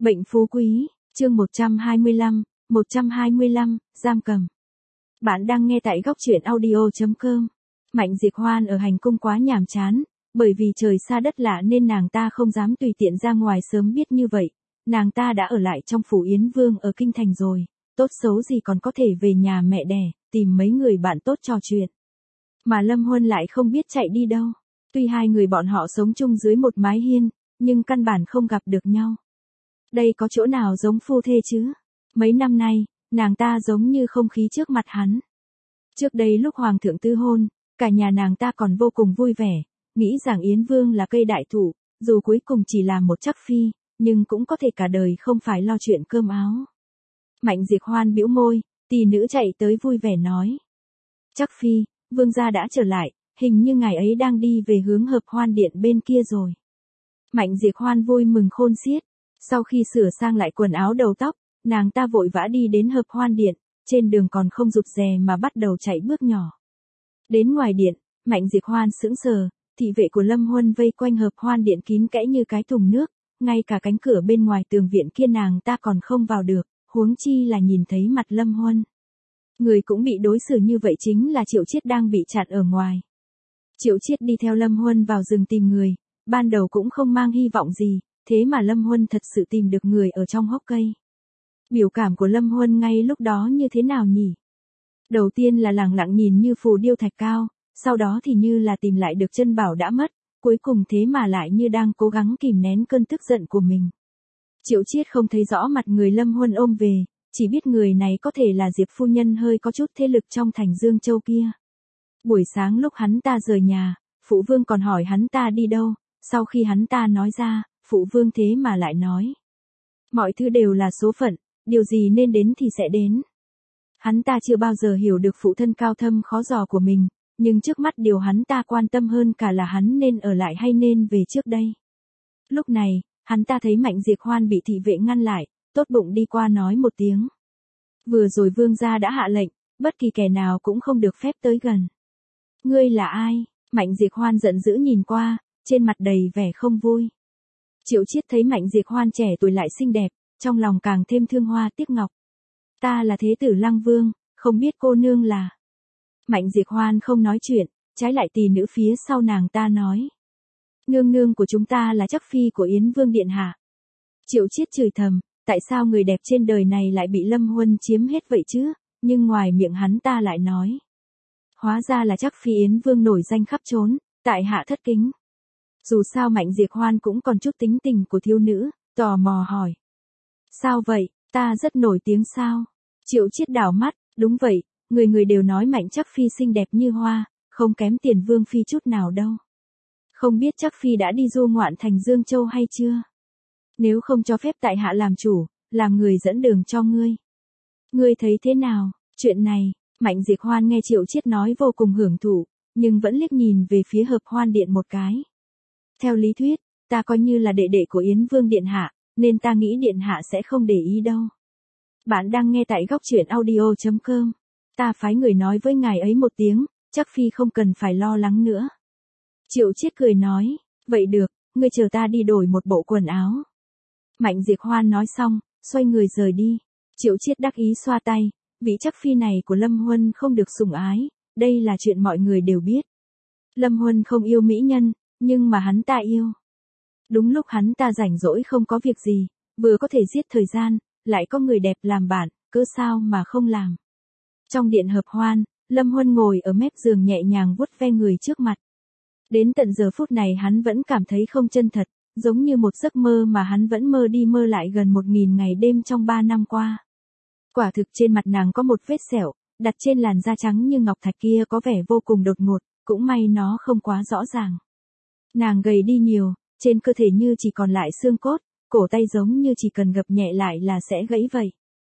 Bệnh phú quý, chương 125, giam cầm. Bạn đang nghe tại góc truyện audio.com. Mạnh Diệp Hoan ở hành cung quá nhàm chán, bởi vì trời xa đất lạ nên nàng ta không dám tùy tiện ra ngoài sớm biết như vậy. Nàng ta đã ở lại trong phủ Yến Vương ở Kinh Thành rồi, tốt xấu gì còn có thể về nhà mẹ đẻ, tìm mấy người bạn tốt trò chuyện. Mà Lâm Huân lại không biết chạy đi đâu. Tuy hai người bọn họ sống chung dưới một mái hiên, nhưng căn bản không gặp được nhau. Đây có chỗ nào giống phu thê chứ? Mấy năm nay, nàng ta giống như không khí trước mặt hắn. Trước đây lúc hoàng thượng tư hôn, cả nhà nàng ta còn vô cùng vui vẻ, nghĩ rằng Yến Vương là cây đại thụ, dù cuối cùng chỉ là một trắc phi, nhưng cũng có thể cả đời không phải lo chuyện cơm áo. Mạnh Diệp Hoan bĩu môi, tỷ nữ chạy tới vui vẻ nói. Trắc phi, Vương gia đã trở lại, hình như ngài ấy đang đi về hướng Hợp Hoan Điện bên kia rồi. Mạnh Diệp Hoan vui mừng khôn xiết. Sau khi sửa sang lại quần áo đầu tóc, nàng ta vội vã đi đến Hợp Hoan Điện, trên đường còn không rụt rè mà bắt đầu chạy bước nhỏ. Đến ngoài điện, Mạnh Diệp Hoan sững sờ, thị vệ của Lâm Huân vây quanh Hợp Hoan Điện kín kẽ như cái thùng nước, ngay cả cánh cửa bên ngoài tường viện kia nàng ta còn không vào được, huống chi là nhìn thấy mặt Lâm Huân. Người cũng bị đối xử như vậy chính là Triệu Chiết đang bị chặn ở ngoài. Triệu Chiết đi theo Lâm Huân vào rừng tìm người, ban đầu cũng không mang hy vọng gì. Thế mà Lâm Huân thật sự tìm được người ở trong hốc cây. Biểu cảm của Lâm Huân ngay lúc đó như thế nào nhỉ? Đầu tiên là lẳng lặng nhìn như phù điêu thạch cao, sau đó thì như là tìm lại được chân bảo đã mất, cuối cùng thế mà lại như đang cố gắng kìm nén cơn tức giận của mình. Triệu Chiết không thấy rõ mặt người Lâm Huân ôm về, chỉ biết người này có thể là Diệp phu nhân hơi có chút thế lực trong thành Dương Châu kia. Buổi sáng lúc hắn ta rời nhà, phụ vương còn hỏi hắn ta đi đâu, sau khi hắn ta nói ra, phụ vương thế mà lại nói. Mọi thứ đều là số phận, điều gì nên đến thì sẽ đến. Hắn ta chưa bao giờ hiểu được phụ thân cao thâm khó dò của mình, nhưng trước mắt điều hắn ta quan tâm hơn cả là hắn nên ở lại hay nên về trước đây. Lúc này, hắn ta thấy Mạnh Diệp Hoan bị thị vệ ngăn lại, tốt bụng đi qua nói một tiếng. Vừa rồi vương gia đã hạ lệnh, bất kỳ kẻ nào cũng không được phép tới gần. Ngươi là ai? Mạnh Diệp Hoan giận dữ nhìn qua, trên mặt đầy vẻ không vui. Triệu Chiết thấy Mạnh Diệp Hoan trẻ tuổi lại xinh đẹp, trong lòng càng thêm thương hoa tiếc ngọc. Ta là thế tử Lăng Vương, không biết cô nương là. Mạnh Diệp Hoan không nói chuyện, trái lại tỷ nữ phía sau nàng ta nói. Nương nương của chúng ta là trắc phi của Yến Vương điện hạ. Triệu Chiết chửi thầm, tại sao người đẹp trên đời này lại bị Lâm Huân chiếm hết vậy chứ, nhưng ngoài miệng hắn ta lại nói. Hóa ra là trắc phi Yến Vương nổi danh khắp trốn, tại hạ thất kính. Dù sao Mạnh Diệp Hoan cũng còn chút tính tình của thiếu nữ, tò mò hỏi. Sao vậy, ta rất nổi tiếng sao? Triệu Chiết đảo mắt, đúng vậy, người người đều nói Mạnh trắc phi xinh đẹp như hoa, không kém tiền Vương phi chút nào đâu. Không biết trắc phi đã đi du ngoạn thành Dương Châu hay chưa? Nếu không cho phép tại hạ làm chủ, làm người dẫn đường cho ngươi. Ngươi thấy thế nào, chuyện này, Mạnh Diệp Hoan nghe Triệu Chiết nói vô cùng hưởng thụ, nhưng vẫn liếc nhìn về phía Hợp Hoan Điện một cái. Theo lý thuyết, ta coi như là đệ đệ của Yến Vương điện hạ, nên ta nghĩ điện hạ sẽ không để ý đâu. Bạn đang nghe tại góc truyện audio.com. Ta phái người nói với ngài ấy một tiếng, chắc phi không cần phải lo lắng nữa. Triệu Chiết cười nói, vậy được, ngươi chờ ta đi đổi một bộ quần áo. Mạnh Diệp Hoan nói xong, xoay người rời đi. Triệu Chiết đắc ý xoa tay, vị trắc phi này của Lâm Huân không được sủng ái, đây là chuyện mọi người đều biết. Lâm Huân không yêu mỹ nhân, nhưng mà hắn ta yêu. Đúng lúc hắn ta rảnh rỗi không có việc gì, vừa có thể giết thời gian, lại có người đẹp làm bạn, cớ sao mà không làm. Trong điện Hợp Hoan, Lâm Huân ngồi ở mép giường nhẹ nhàng vuốt ve người trước mặt. Đến tận giờ phút này hắn vẫn cảm thấy không chân thật, giống như một giấc mơ mà hắn vẫn mơ đi mơ lại gần 1000 ngày đêm trong 3 năm qua. Quả thực trên mặt nàng có một vết sẹo, đặt trên làn da trắng như ngọc thạch kia có vẻ vô cùng đột ngột, cũng may nó không quá rõ ràng. Nàng gầy đi nhiều, trên cơ thể như chỉ còn lại xương cốt, cổ tay giống như chỉ cần gập nhẹ lại là sẽ gãy vậy.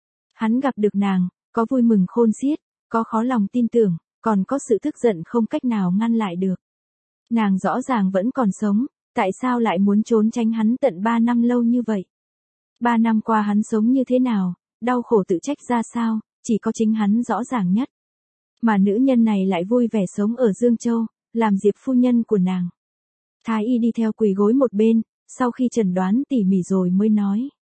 Hắn gặp được nàng, có vui mừng khôn xiết, có khó lòng tin tưởng, còn có sự tức giận không cách nào ngăn lại được. Nàng rõ ràng vẫn còn sống, tại sao lại muốn trốn tránh hắn tận 3 năm lâu như vậy? 3 năm qua hắn sống như thế nào, đau khổ tự trách ra sao, chỉ có chính hắn rõ ràng nhất. Mà nữ nhân này lại vui vẻ sống ở Dương Châu, làm Diệp phu nhân của nàng. Thái y đi theo quỳ gối một bên, sau khi chẩn đoán tỉ mỉ rồi mới nói.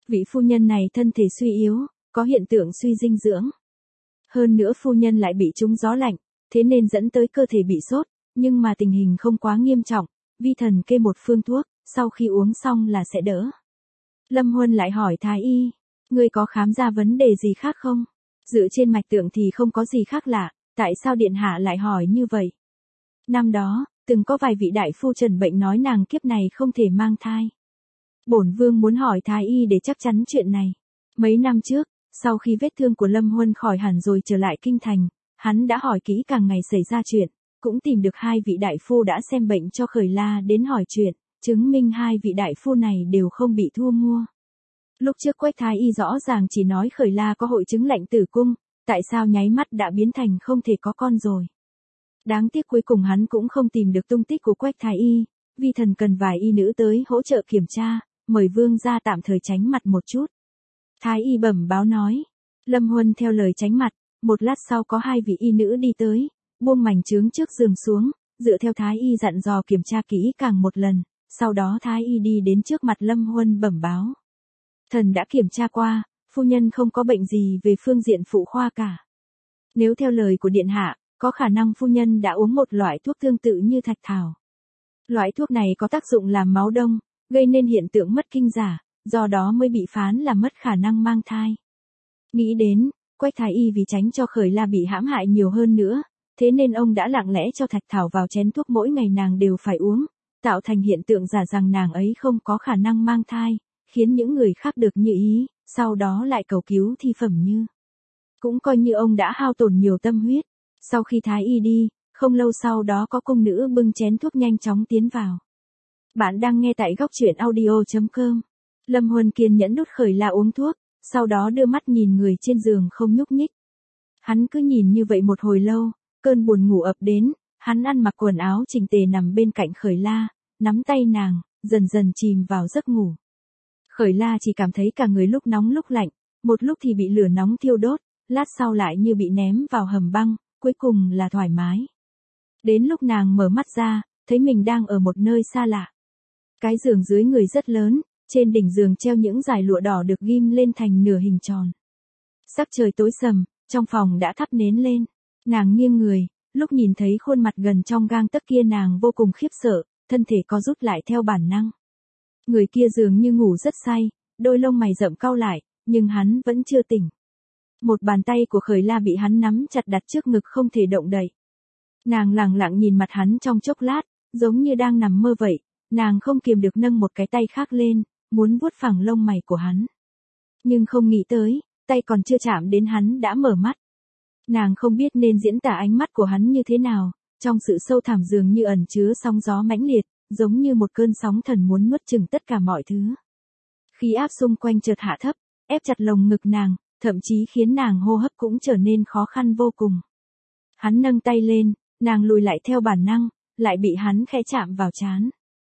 Vị phu nhân này thân thể suy yếu, có hiện tượng suy dinh dưỡng. Hơn nữa phu nhân lại bị trúng gió lạnh, thế nên dẫn tới cơ thể bị sốt, nhưng mà tình hình không quá nghiêm trọng, vi thần kê một phương thuốc, sau khi uống xong là sẽ đỡ. Lâm Huân lại hỏi thái y, ngươi có khám ra vấn đề gì khác không? Dựa trên mạch tượng thì không có gì khác lạ, tại sao điện hạ lại hỏi như vậy? Năm đó, từng có vài vị đại phu trần bệnh nói nàng kiếp này không thể mang thai. Bổn vương muốn hỏi thái y để chắc chắn chuyện này. Mấy năm trước, sau khi vết thương của Lâm Huân khỏi hẳn rồi trở lại kinh thành, hắn đã hỏi kỹ càng ngày xảy ra chuyện, cũng tìm được hai vị đại phu đã xem bệnh cho Khởi La đến hỏi chuyện, chứng minh hai vị đại phu này đều không bị thu mua. Lúc trước Quách thái y rõ ràng chỉ nói Khởi La có hội chứng lạnh tử cung, tại sao nháy mắt đã biến thành không thể có con rồi. Đáng tiếc cuối cùng hắn cũng không tìm được tung tích của Quách thái y, vi thần cần vài y nữ tới hỗ trợ kiểm tra, mời vương gia tạm thời tránh mặt một chút. Thái y bẩm báo nói. Lâm Huân theo lời tránh mặt, một lát sau có hai vị y nữ đi tới, buông mảnh trướng trước giường xuống, dựa theo thái y dặn dò kiểm tra kỹ càng một lần, sau đó thái y đi đến trước mặt Lâm Huân bẩm báo. Thần đã kiểm tra qua, phu nhân không có bệnh gì về phương diện phụ khoa cả. Nếu theo lời của điện hạ, có khả năng phu nhân đã uống một loại thuốc tương tự như thạch thảo. Loại thuốc này có tác dụng làm máu đông, gây nên hiện tượng mất kinh giả, do đó mới bị phán là mất khả năng mang thai. Nghĩ đến, Quách thái y vì tránh cho Khởi La bị hãm hại nhiều hơn nữa, thế nên ông đã lặng lẽ cho thạch thảo vào chén thuốc mỗi ngày nàng đều phải uống, tạo thành hiện tượng giả rằng nàng ấy không có khả năng mang thai, khiến những người khác được như ý, sau đó lại cầu cứu thi phẩm như. Cũng coi như ông đã hao tổn nhiều tâm huyết. Sau khi thái y đi, không lâu sau đó có cung nữ bưng chén thuốc nhanh chóng tiến vào. Bạn đang nghe tại góc truyện audio.com. Lâm Huân kiên nhẫn đút Khởi La uống thuốc, sau đó đưa mắt nhìn người trên giường không nhúc nhích. Hắn cứ nhìn như vậy một hồi lâu, cơn buồn ngủ ập đến, hắn ăn mặc quần áo chỉnh tề nằm bên cạnh Khởi La, nắm tay nàng, dần dần chìm vào giấc ngủ. Khởi La chỉ cảm thấy cả người lúc nóng lúc lạnh, một lúc thì bị lửa nóng thiêu đốt, lát sau lại như bị ném vào hầm băng, cuối cùng là thoải mái. Đến lúc nàng mở mắt ra, thấy mình đang ở một nơi xa lạ. Cái giường dưới người rất lớn, trên đỉnh giường treo những dải lụa đỏ được ghim lên thành nửa hình tròn. Sắc trời tối sầm, trong phòng đã thắp nến lên. Nàng nghiêng người, lúc nhìn thấy khuôn mặt gần trong gang tấc kia nàng vô cùng khiếp sợ, thân thể co rút lại theo bản năng. Người kia dường như ngủ rất say, đôi lông mày rậm cau lại, nhưng hắn vẫn chưa tỉnh. Một bàn tay của Khởi La bị hắn nắm chặt đặt trước ngực không thể động đậy. Nàng lẳng lặng nhìn mặt hắn trong chốc lát, giống như đang nằm mơ vậy, nàng không kiềm được nâng một cái tay khác lên, muốn vuốt phẳng lông mày của hắn. Nhưng không nghĩ tới, tay còn chưa chạm đến hắn đã mở mắt. Nàng không biết nên diễn tả ánh mắt của hắn như thế nào, trong sự sâu thẳm dường như ẩn chứa sóng gió mãnh liệt, giống như một cơn sóng thần muốn nuốt chửng tất cả mọi thứ. Khí áp xung quanh chợt hạ thấp, ép chặt lồng ngực nàng, thậm chí khiến nàng hô hấp cũng trở nên khó khăn vô cùng. Hắn nâng tay lên, nàng lùi lại theo bản năng, lại bị hắn khẽ chạm vào trán.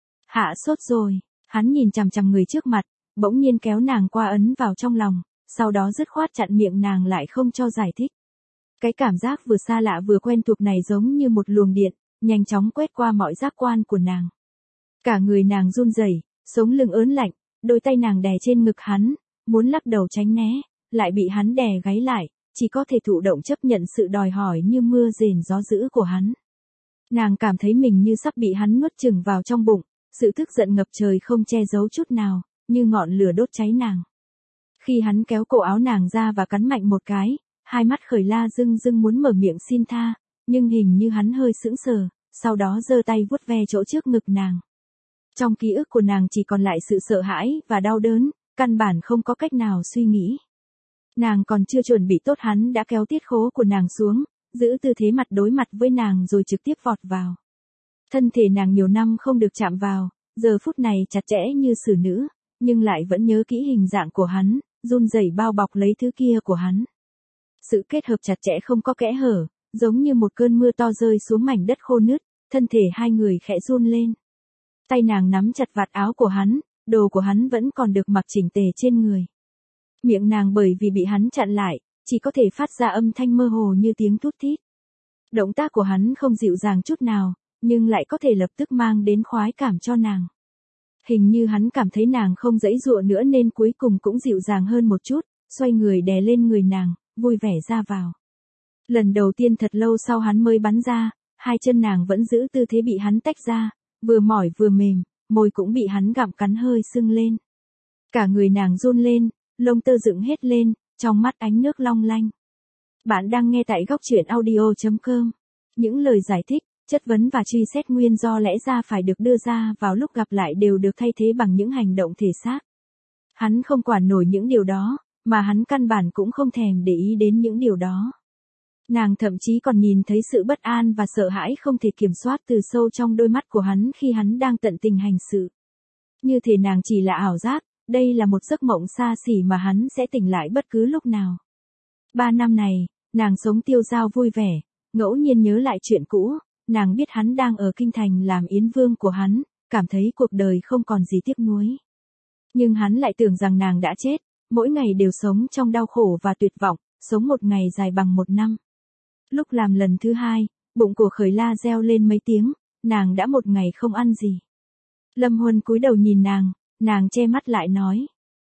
Hạ sốt rồi, hắn nhìn chằm chằm người trước mặt, bỗng nhiên kéo nàng qua ấn vào trong lòng, sau đó dứt khoát chặn miệng nàng lại không cho giải thích. Cái cảm giác vừa xa lạ vừa quen thuộc này giống như một luồng điện, nhanh chóng quét qua mọi giác quan của nàng. Cả người nàng run rẩy, sống lưng ớn lạnh, đôi tay nàng đè trên ngực hắn, muốn lắc đầu tránh né, lại bị hắn đè gáy lại, chỉ có thể thụ động chấp nhận sự đòi hỏi như mưa rền gió dữ của hắn. Nàng cảm thấy mình như sắp bị hắn nuốt chửng vào trong bụng, sự tức giận ngập trời không che giấu chút nào, như ngọn lửa đốt cháy nàng. Khi hắn kéo cổ áo nàng ra và cắn mạnh một cái, hai mắt Khởi La rưng rưng muốn mở miệng xin tha, nhưng hình như hắn hơi sững sờ, sau đó giơ tay vuốt ve chỗ trước ngực nàng. Trong ký ức của nàng chỉ còn lại sự sợ hãi và đau đớn, căn bản không có cách nào suy nghĩ. Nàng còn chưa chuẩn bị tốt hắn đã kéo tiết khố của nàng xuống, giữ tư thế mặt đối mặt với nàng rồi trực tiếp vọt vào. Thân thể nàng nhiều năm không được chạm vào, giờ phút này chặt chẽ như xử nữ, nhưng lại vẫn nhớ kỹ hình dạng của hắn, run rẩy bao bọc lấy thứ kia của hắn. Sự kết hợp chặt chẽ không có kẽ hở, giống như một cơn mưa to rơi xuống mảnh đất khô nứt, thân thể hai người khẽ run lên. Tay nàng nắm chặt vạt áo của hắn, đồ của hắn vẫn còn được mặc chỉnh tề trên người. Miệng nàng bởi vì bị hắn chặn lại, chỉ có thể phát ra âm thanh mơ hồ như tiếng thút thít. Động tác của hắn không dịu dàng chút nào, nhưng lại có thể lập tức mang đến khoái cảm cho nàng. Hình như hắn cảm thấy nàng không giãy giụa nữa nên cuối cùng cũng dịu dàng hơn một chút, xoay người đè lên người nàng, vui vẻ ra vào. Lần đầu tiên thật lâu sau hắn mới bắn ra, hai chân nàng vẫn giữ tư thế bị hắn tách ra, vừa mỏi vừa mềm, môi cũng bị hắn gặm cắn hơi sưng lên. Cả người nàng run lên, lông tơ dựng hết lên, trong mắt ánh nước long lanh. Bạn đang nghe tại góc truyện audio.com. Những lời giải thích, chất vấn và truy xét nguyên do lẽ ra phải được đưa ra vào lúc gặp lại đều được thay thế bằng những hành động thể xác. Hắn không quản nổi những điều đó, mà hắn căn bản cũng không thèm để ý đến những điều đó. Nàng thậm chí còn nhìn thấy sự bất an và sợ hãi không thể kiểm soát từ sâu trong đôi mắt của hắn khi hắn đang tận tình hành sự. Như thể nàng chỉ là ảo giác, đây là một giấc mộng xa xỉ mà hắn sẽ tỉnh lại bất cứ lúc nào. 3 năm này, nàng sống tiêu dao vui vẻ, ngẫu nhiên nhớ lại chuyện cũ, nàng biết hắn đang ở kinh thành làm yến vương của hắn, cảm thấy cuộc đời không còn gì tiếc nuối. Nhưng hắn lại tưởng rằng nàng đã chết, mỗi ngày đều sống trong đau khổ và tuyệt vọng, sống một ngày dài bằng một năm. Lúc làm lần thứ 2, bụng của Khởi La reo lên mấy tiếng, nàng đã một ngày không ăn gì. Lâm Huân cúi đầu nhìn nàng che mắt lại nói.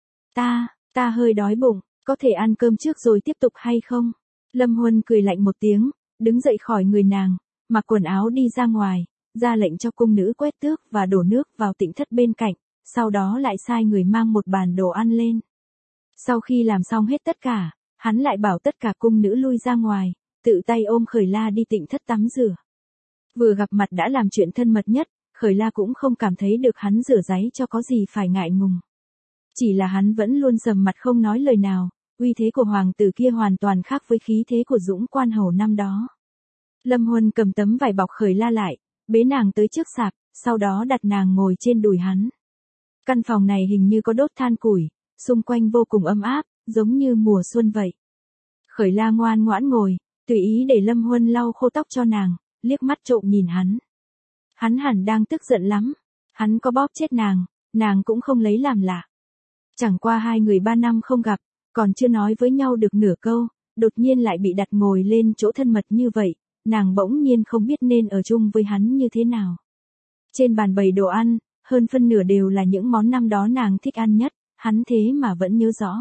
Ta hơi đói bụng, có thể ăn cơm trước rồi tiếp tục hay không? Lâm Huân cười lạnh một tiếng, đứng dậy khỏi người nàng, mặc quần áo đi ra ngoài, ra lệnh cho cung nữ quét tước và đổ nước vào tịnh thất bên cạnh, sau đó lại sai người mang một bàn đồ ăn lên. Sau khi làm xong hết tất cả, hắn lại bảo tất cả cung nữ lui ra ngoài, tự tay ôm Khởi La đi tịnh thất tắm rửa. Vừa gặp mặt đã làm chuyện thân mật nhất, Khởi La cũng không cảm thấy được hắn rửa ráy cho có gì phải ngại ngùng. Chỉ là hắn vẫn luôn sầm mặt không nói lời nào, uy thế của hoàng tử kia hoàn toàn khác với khí thế của Dũng Quan Hầu năm đó. Lâm Huân cầm tấm vải bọc Khởi La lại, bế nàng tới trước sạp, sau đó đặt nàng ngồi trên đùi hắn. Căn phòng này hình như có đốt than củi, xung quanh vô cùng ấm áp, giống như mùa xuân vậy. Khởi La ngoan ngoãn ngồi, tùy ý để Lâm Huân lau khô tóc cho nàng, liếc mắt trộm nhìn hắn. Hắn hẳn đang tức giận lắm, hắn có bóp chết nàng cũng không lấy làm lạ. Chẳng qua hai người 3 năm không gặp, còn chưa nói với nhau được nửa câu, đột nhiên lại bị đặt ngồi lên chỗ thân mật như vậy, nàng bỗng nhiên không biết nên ở chung với hắn như thế nào. Trên bàn bày đồ ăn, hơn phân nửa đều là những món năm đó nàng thích ăn nhất, hắn thế mà vẫn nhớ rõ.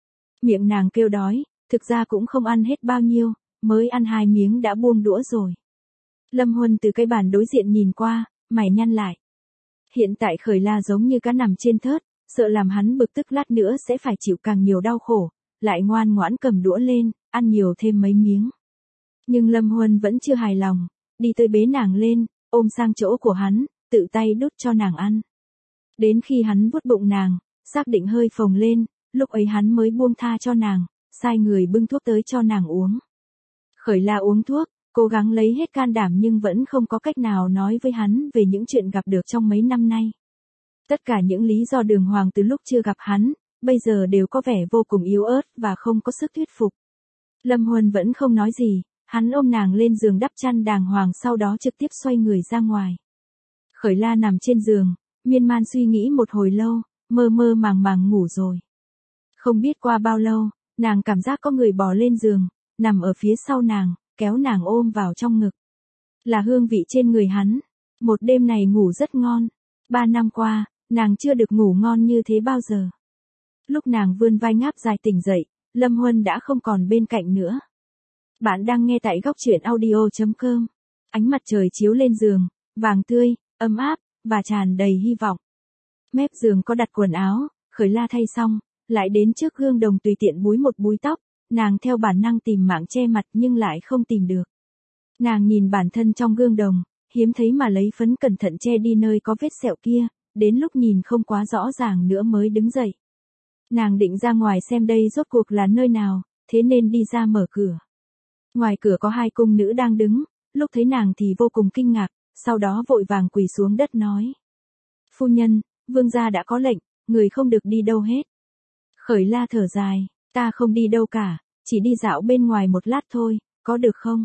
Miệng nàng kêu đói, thực ra cũng không ăn hết bao nhiêu, mới ăn 2 miếng đã buông đũa rồi. Lâm Huân từ cái bàn đối diện nhìn qua, mày nhăn lại. Hiện tại Khởi La giống như cá nằm trên thớt, sợ làm hắn bực tức lát nữa sẽ phải chịu càng nhiều đau khổ, lại ngoan ngoãn cầm đũa lên, ăn nhiều thêm mấy miếng. Nhưng Lâm Huân vẫn chưa hài lòng, đi tới bế nàng lên, ôm sang chỗ của hắn, tự tay đút cho nàng ăn. Đến khi hắn vuốt bụng nàng, xác định hơi phồng lên, lúc ấy hắn mới buông tha cho nàng, sai người bưng thuốc tới cho nàng uống. Khởi La uống thuốc, cố gắng lấy hết can đảm nhưng vẫn không có cách nào nói với hắn về những chuyện gặp được trong mấy năm nay. Tất cả những lý do đường hoàng từ lúc chưa gặp hắn, bây giờ đều có vẻ vô cùng yếu ớt và không có sức thuyết phục. Lâm Huân vẫn không nói gì, hắn ôm nàng lên giường đắp chăn đàng hoàng sau đó trực tiếp xoay người ra ngoài. Khởi La nằm trên giường, miên man suy nghĩ một hồi lâu, mơ mơ màng màng ngủ rồi. Không biết qua bao lâu, nàng cảm giác có người bò lên giường, nằm ở phía sau nàng, kéo nàng ôm vào trong ngực. Là hương vị trên người hắn. Một đêm này ngủ rất ngon. 3 năm qua, nàng chưa được ngủ ngon như thế bao giờ. Lúc nàng vươn vai ngáp dài tỉnh dậy, Lâm Huân đã không còn bên cạnh nữa. Bạn đang nghe tại góc truyện audio.com. Ánh mặt trời chiếu lên giường, vàng tươi, ấm áp, và tràn đầy hy vọng. Mép giường có đặt quần áo, Khởi La thay xong, lại đến trước gương đồng tùy tiện búi một búi tóc, nàng theo bản năng tìm mạng che mặt nhưng lại không tìm được. Nàng nhìn bản thân trong gương đồng, hiếm thấy mà lấy phấn cẩn thận che đi nơi có vết sẹo kia, đến lúc nhìn không quá rõ ràng nữa mới đứng dậy. Nàng định ra ngoài xem đây rốt cuộc là nơi nào, thế nên đi ra mở cửa. Ngoài cửa có 2 cung nữ đang đứng, lúc thấy nàng thì vô cùng kinh ngạc, sau đó vội vàng quỳ xuống đất nói. Phu nhân, vương gia đã có lệnh, người không được đi đâu hết. Khởi La thở dài, ta không đi đâu cả, chỉ đi dạo bên ngoài một lát thôi, có được không?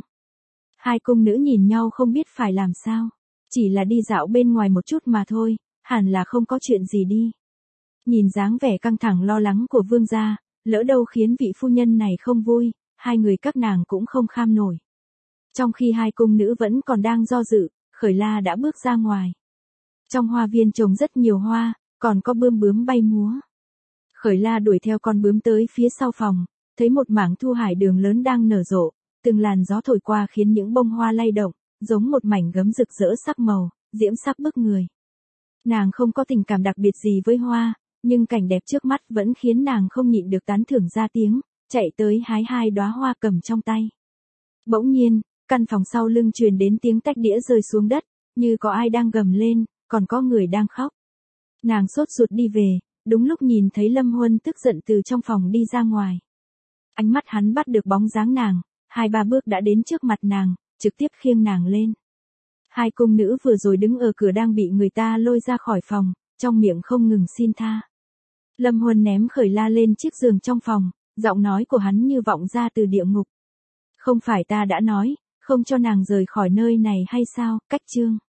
2 cung nữ nhìn nhau không biết phải làm sao, chỉ là đi dạo bên ngoài một chút mà thôi, hẳn là không có chuyện gì đi. Nhìn dáng vẻ căng thẳng lo lắng của vương gia, lỡ đâu khiến vị phu nhân này không vui, 2 người các nàng cũng không kham nổi. Trong khi 2 cung nữ vẫn còn đang do dự, Khởi La đã bước ra ngoài. Trong hoa viên trồng rất nhiều hoa, còn có bươm bướm bay múa. Khởi La đuổi theo con bướm tới phía sau phòng, thấy một mảng thu hải đường lớn đang nở rộ, từng làn gió thổi qua khiến những bông hoa lay động, giống một mảnh gấm rực rỡ sắc màu, diễm sắc bức người. Nàng không có tình cảm đặc biệt gì với hoa, nhưng cảnh đẹp trước mắt vẫn khiến nàng không nhịn được tán thưởng ra tiếng, chạy tới hái 2 đóa hoa cầm trong tay. Bỗng nhiên, căn phòng sau lưng truyền đến tiếng tách đĩa rơi xuống đất, như có ai đang gầm lên, còn có người đang khóc. Nàng sốt ruột đi về, đúng lúc nhìn thấy Lâm Huân tức giận từ trong phòng đi ra ngoài. Ánh mắt hắn bắt được bóng dáng nàng, 2-3 bước đã đến trước mặt nàng, trực tiếp khiêng nàng lên. 2 cung nữ vừa rồi đứng ở cửa đang bị người ta lôi ra khỏi phòng, trong miệng không ngừng xin tha. Lâm Huân ném Khởi La lên chiếc giường trong phòng, giọng nói của hắn như vọng ra từ địa ngục. Không phải ta đã nói, không cho nàng rời khỏi nơi này hay sao, Cách Chương.